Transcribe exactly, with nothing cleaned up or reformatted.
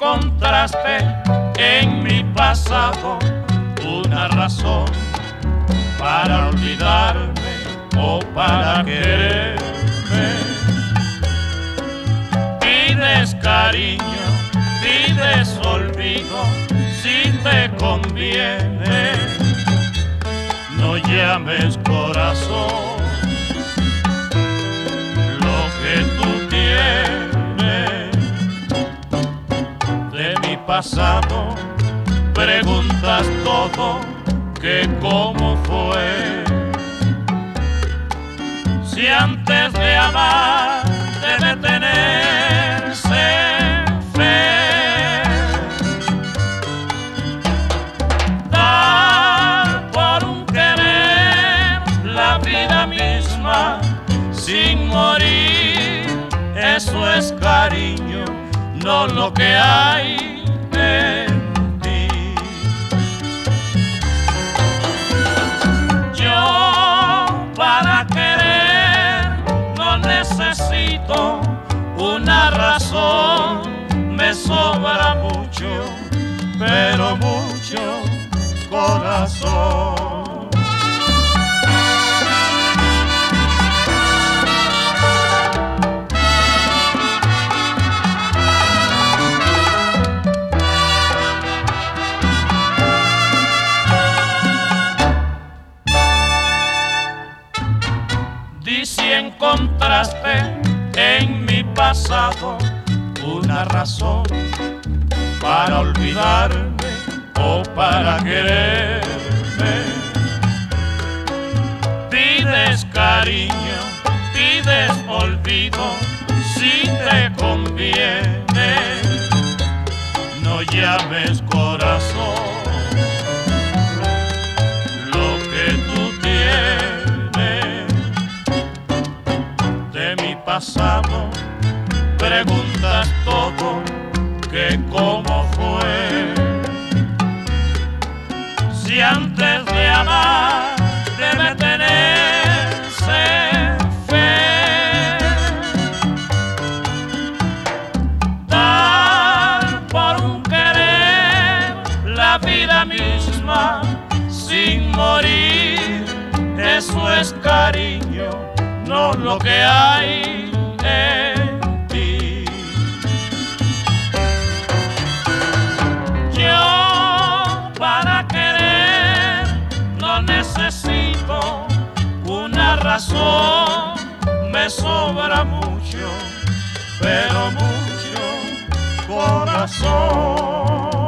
encontraste en mi pasado una razón para olvidarme o para quererme. Pides cariño, pides olvido, si te conviene. No llames corazón lo que tú tienes. De mi pasado preguntas todo, que cómo fue. Si antes de amar debe tenerse fe, dar por un querer la vida misma sin morir, eso es cariño, no lo que hay en ti. Yo para querer no necesito una razón, me sobra mucho, pero mucho corazón. Y si encontraste en mi pasado una razón para olvidarme o para quererme, pides cariño, pides olvido, si te conviene. No llames corazón lo que tú tienes. De mi pasado preguntas todo, que cómo fue. Si antes de amar debe tenerse fe, dar por un querer la vida misma sin morir, eso es cariño, no lo que hay en ti. Yo para querer no necesito una razón, me sobra mucho, pero mucho corazón.